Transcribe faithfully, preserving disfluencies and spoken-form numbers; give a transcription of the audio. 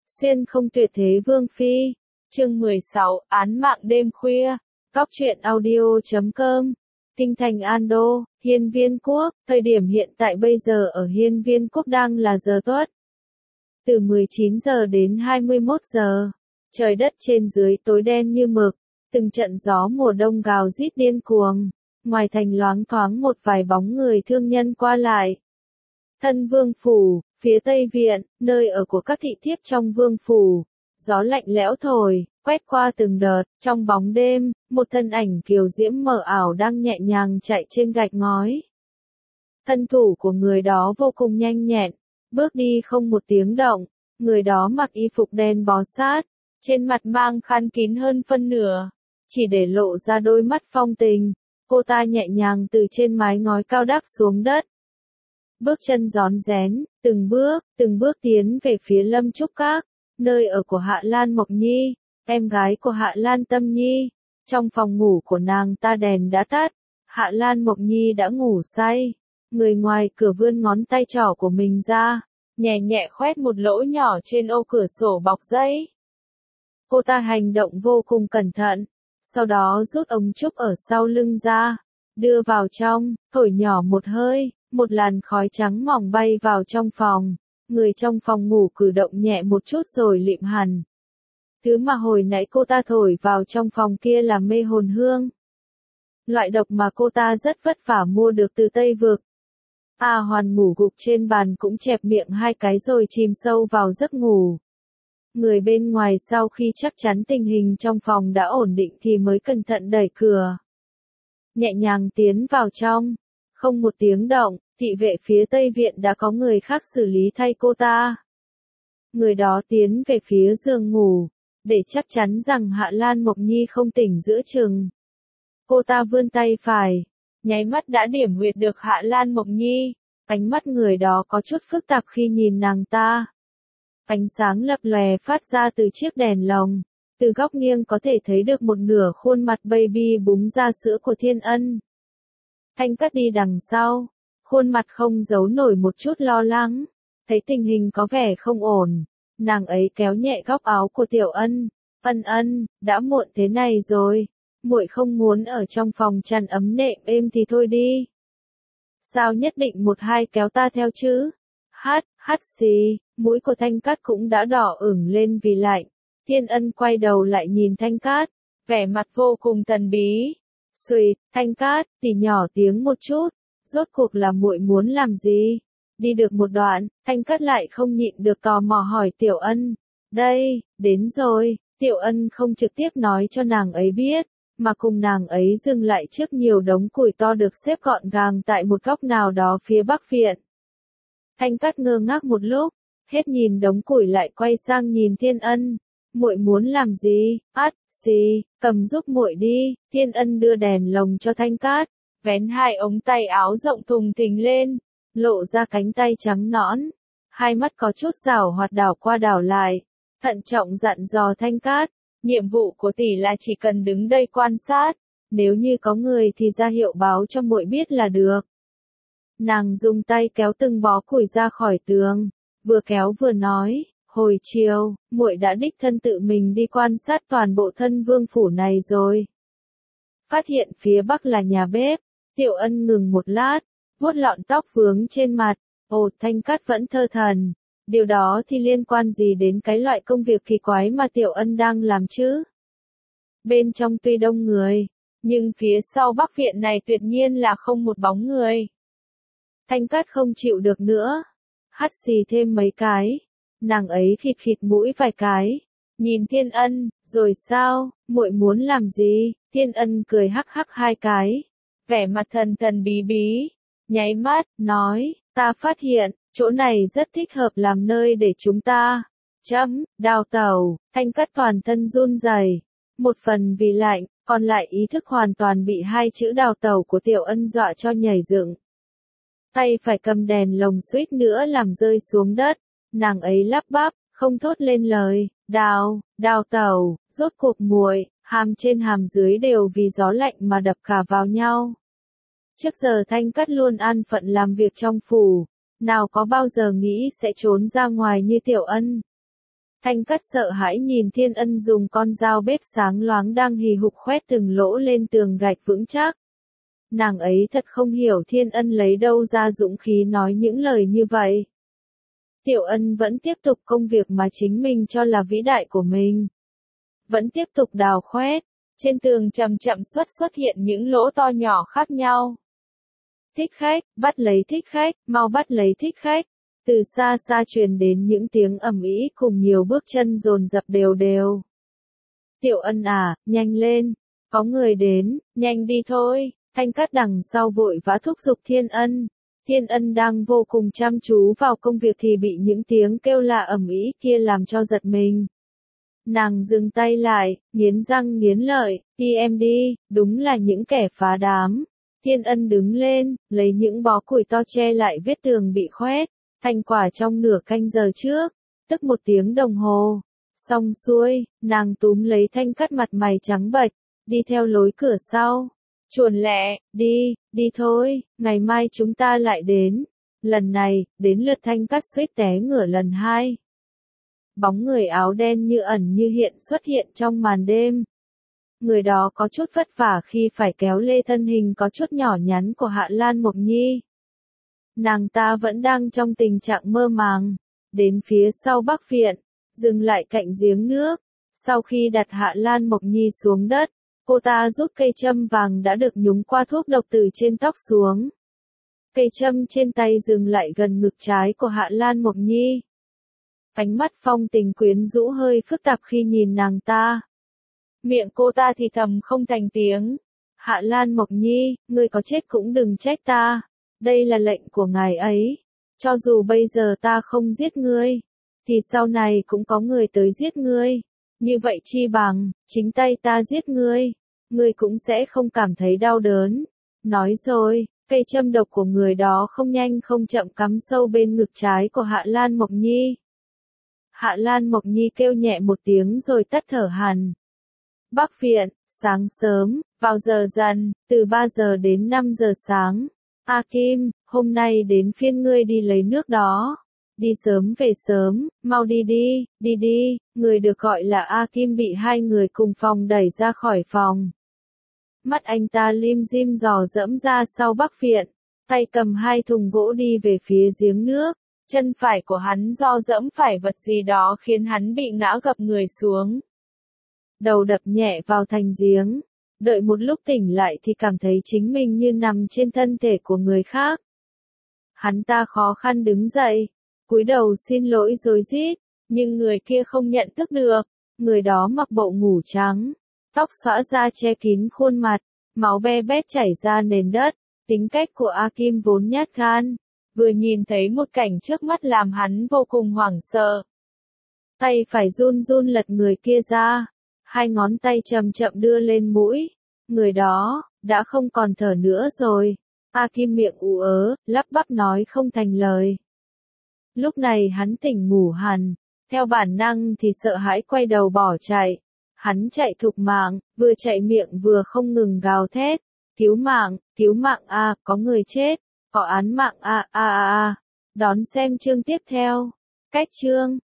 Xuyên không tuyệt thế vương phi. Chương mười sáu, án mạng đêm khuya. Góc truyện audio chấm com. Kinh thành Ando, Hiên Viên Quốc. Thời điểm hiện tại bây giờ ở Hiên Viên Quốc đang là giờ tuất. Từ mười chín giờ đến hai mươi mốt giờ. Trời đất trên dưới tối đen như mực. Từng trận gió mùa đông gào rít điên cuồng. Ngoài thành loáng thoáng một vài bóng người thương nhân qua lại. Thân vương phủ, phía tây viện, nơi ở của các thị thiếp trong vương phủ. Gió lạnh lẽo thổi, quét qua từng đợt, trong bóng đêm, một thân ảnh kiều diễm mờ ảo đang nhẹ nhàng chạy trên gạch ngói. Thân thủ của người đó vô cùng nhanh nhẹn, bước đi không một tiếng động, người đó mặc y phục đen bó sát, trên mặt mang khăn kín hơn phân nửa, chỉ để lộ ra đôi mắt phong tình. Cô ta nhẹ nhàng từ trên mái ngói cao đáp xuống đất. Bước chân rón rén, từng bước, từng bước tiến về phía Lâm Trúc Các, nơi ở của Hạ Lan Mộc Nhi, em gái của Hạ Lan Tâm Nhi. Trong phòng ngủ của nàng ta đèn đã tắt, Hạ Lan Mộc Nhi đã ngủ say. Người ngoài cửa vươn ngón tay trỏ của mình ra, nhẹ nhẹ khoét một lỗ nhỏ trên ô cửa sổ bọc giấy. Cô ta hành động vô cùng cẩn thận, sau đó rút ống trúc ở sau lưng ra, đưa vào trong, thổi nhỏ một hơi. Một làn khói trắng mỏng bay vào trong phòng, người trong phòng ngủ cử động nhẹ một chút rồi lịm hẳn. Thứ mà hồi nãy cô ta thổi vào trong phòng kia là mê hồn hương. Loại độc mà cô ta rất vất vả mua được từ Tây Vực. A Hoàn ngủ gục trên bàn cũng chẹp miệng hai cái rồi chìm sâu vào giấc ngủ. Người bên ngoài sau khi chắc chắn tình hình trong phòng đã ổn định thì mới cẩn thận đẩy cửa. Nhẹ nhàng tiến vào trong. Không một tiếng động, thị vệ phía Tây Viện đã có người khác xử lý thay cô ta. Người đó tiến về phía giường ngủ, để chắc chắn rằng Hạ Lan Mộc Nhi không tỉnh giữa chừng. Cô ta vươn tay phải, nháy mắt đã điểm huyệt được Hạ Lan Mộc Nhi, ánh mắt người đó có chút phức tạp khi nhìn nàng ta. Ánh sáng lập lòe phát ra từ chiếc đèn lồng, từ góc nghiêng có thể thấy được một nửa khuôn mặt baby búng ra sữa của Thiên Ân. Thanh Cát đi đằng sau, khuôn mặt không giấu nổi một chút lo lắng, thấy tình hình có vẻ không ổn, nàng ấy kéo nhẹ góc áo của Tiểu Ân, "Ân Ân, đã muộn thế này rồi, muội không muốn ở trong phòng chăn ấm nệm êm thì thôi đi. Sao nhất định một hai kéo ta theo chứ?" Hát, hát xì, mũi của Thanh Cát cũng đã đỏ ửng lên vì lạnh. Thiên Ân quay đầu lại nhìn Thanh Cát, vẻ mặt vô cùng thần bí. "Xuỵt, Thanh Cát, tỉ nhỏ tiếng một chút, rốt cuộc là muội muốn làm gì?" Đi được một đoạn, Thanh Cát lại không nhịn được tò mò hỏi Tiểu Ân. "Đây, đến rồi." Tiểu Ân không trực tiếp nói cho nàng ấy biết, mà cùng nàng ấy dừng lại trước nhiều đống củi to được xếp gọn gàng tại một góc nào đó phía bắc viện. Thanh Cát ngơ ngác một lúc, hết nhìn đống củi lại quay sang nhìn Thiên Ân. "Muội muốn làm gì?" "Át, xì, cầm giúp muội đi." Thiên Ân đưa đèn lồng cho Thanh Cát, vén hai ống tay áo rộng thùng thình lên, lộ ra cánh tay trắng nõn. Hai mắt có chút giảo hoạt đảo qua đảo lại, thận trọng dặn dò Thanh Cát, "Nhiệm vụ của tỷ là chỉ cần đứng đây quan sát, nếu như có người thì ra hiệu báo cho muội biết là được." Nàng dùng tay kéo từng bó củi ra khỏi tường, vừa kéo vừa nói. "Hồi chiều, muội đã đích thân tự mình đi quan sát toàn bộ thân vương phủ này rồi. Phát hiện phía bắc là nhà bếp." Tiểu Ân ngừng một lát, vuốt lọn tóc vướng trên mặt. "Ồ." Thanh Cát vẫn thơ thần. "Điều đó thì liên quan gì đến cái loại công việc kỳ quái mà Tiểu Ân đang làm chứ? Bên trong tuy đông người, nhưng phía sau bắc viện này tuyệt nhiên là không một bóng người." Thanh Cát không chịu được nữa, hắt xì thêm mấy cái. Nàng ấy khịt khịt mũi vài cái, nhìn Thiên Ân, "Rồi sao, muội muốn làm gì?" Thiên Ân cười hắc hắc hai cái, vẻ mặt thần thần bí bí, nháy mắt, nói, "Ta phát hiện, chỗ này rất thích hợp làm nơi để chúng ta chấm đào tẩu." Thanh Cát toàn thân run rẩy, một phần vì lạnh, còn lại ý thức hoàn toàn bị hai chữ đào tẩu của Tiểu Ân dọa cho nhảy dựng. Tay phải cầm đèn lồng suýt nữa làm rơi xuống đất. Nàng ấy lắp bắp, không thốt lên lời. "Đào, đào tẩu." Rốt cuộc muội, hàm trên hàm dưới đều vì gió lạnh mà đập cả vào nhau. Trước giờ Thanh Cát luôn an phận làm việc trong phủ, nào có bao giờ nghĩ sẽ trốn ra ngoài như Tiểu Ân. Thanh Cắt sợ hãi nhìn Thiên Ân dùng con dao bếp sáng loáng đang hì hục khoét từng lỗ lên tường gạch vững chắc. Nàng ấy thật không hiểu Thiên Ân lấy đâu ra dũng khí nói những lời như vậy. Tiểu Ân vẫn tiếp tục công việc mà chính mình cho là vĩ đại của mình. Vẫn tiếp tục đào khoét, trên tường chậm chậm xuất xuất hiện những lỗ to nhỏ khác nhau. Thích khách, bắt lấy thích khách, mau bắt lấy thích khách. Từ xa xa truyền đến những tiếng ầm ĩ cùng nhiều bước chân dồn dập đều đều. Tiểu Ân à, nhanh lên, có người đến, nhanh đi thôi. Thanh Cắt đằng sau vội vã thúc giục Thiên Ân. Thiên Ân đang vô cùng chăm chú vào công việc thì bị những tiếng kêu lạ ầm ĩ kia làm cho giật mình. Nàng dừng tay lại, nghiến răng nghiến lợi, đi em đi, đúng là những kẻ phá đám. Thiên Ân đứng lên, lấy những bó củi to che lại vết tường bị khoét, thành quả trong nửa canh giờ trước, tức một tiếng đồng hồ. Xong xuôi, nàng túm lấy Thanh Cắt mặt mày trắng bệch, đi theo lối cửa sau. Chuồn lẹ, đi, đi thôi, ngày mai chúng ta lại đến. Lần này, đến lượt Thanh Cắt suýt té ngửa lần hai. Bóng người áo đen như ẩn như hiện xuất hiện trong màn đêm. Người đó có chút vất vả khi phải kéo lê thân hình có chút nhỏ nhắn của Hạ Lan Mộc Nhi. Nàng ta vẫn đang trong tình trạng mơ màng. Đến phía sau Bắc viện, dừng lại cạnh giếng nước. Sau khi đặt Hạ Lan Mộc Nhi xuống đất, cô ta rút cây châm vàng đã được nhúng qua thuốc độc từ trên tóc xuống. Cây châm trên tay dừng lại gần ngực trái của Hạ Lan Mộc Nhi. Ánh mắt phong tình quyến rũ hơi phức tạp khi nhìn nàng ta. Miệng cô ta thì thầm không thành tiếng. Hạ Lan Mộc Nhi, ngươi có chết cũng đừng trách ta. Đây là lệnh của ngài ấy. Cho dù bây giờ ta không giết ngươi, thì sau này cũng có người tới giết ngươi. Như vậy chi bằng, chính tay ta giết ngươi. Ngươi cũng sẽ không cảm thấy đau đớn. Nói rồi, cây châm độc của người đó không nhanh không chậm cắm sâu bên ngực trái của Hạ Lan Mộc Nhi. Hạ Lan Mộc Nhi kêu nhẹ một tiếng rồi tắt thở hẳn. Bắc viện, sáng sớm, vào giờ dần, từ ba giờ đến năm giờ sáng. A Kim, hôm nay đến phiên ngươi đi lấy nước đó. Đi sớm về sớm, mau đi đi, đi đi. Người được gọi là A Kim bị hai người cùng phòng đẩy ra khỏi phòng. Mắt anh ta lim dim dò dẫm ra sau Bắc viện, tay cầm hai thùng gỗ đi về phía giếng nước. Chân phải của hắn do dẫm phải vật gì đó khiến hắn bị ngã gập người xuống. Đầu đập nhẹ vào thành giếng. Đợi một lúc tỉnh lại thì cảm thấy chính mình như nằm trên thân thể của người khác. Hắn ta khó khăn đứng dậy, cúi đầu xin lỗi rối rít, nhưng người kia không nhận thức được. Người đó mặc bộ ngủ trắng, tóc xõa ra che kín khuôn mặt, máu be bét chảy ra nền đất. Tính cách của A Kim vốn nhát gan, vừa nhìn thấy một cảnh trước mắt làm hắn vô cùng hoảng sợ. Tay phải run run lật người kia ra, hai ngón tay chậm chậm đưa lên mũi. Người đó, đã không còn thở nữa rồi. A Kim miệng ú ớ, lắp bắp nói không thành lời. Lúc này hắn tỉnh ngủ hẳn, theo bản năng thì sợ hãi quay đầu bỏ chạy. Hắn chạy thục mạng, vừa chạy miệng vừa không ngừng gào thét. Cứu mạng, cứu mạng a, có người chết, có án mạng a a a a. Đón xem chương tiếp theo. Cách chương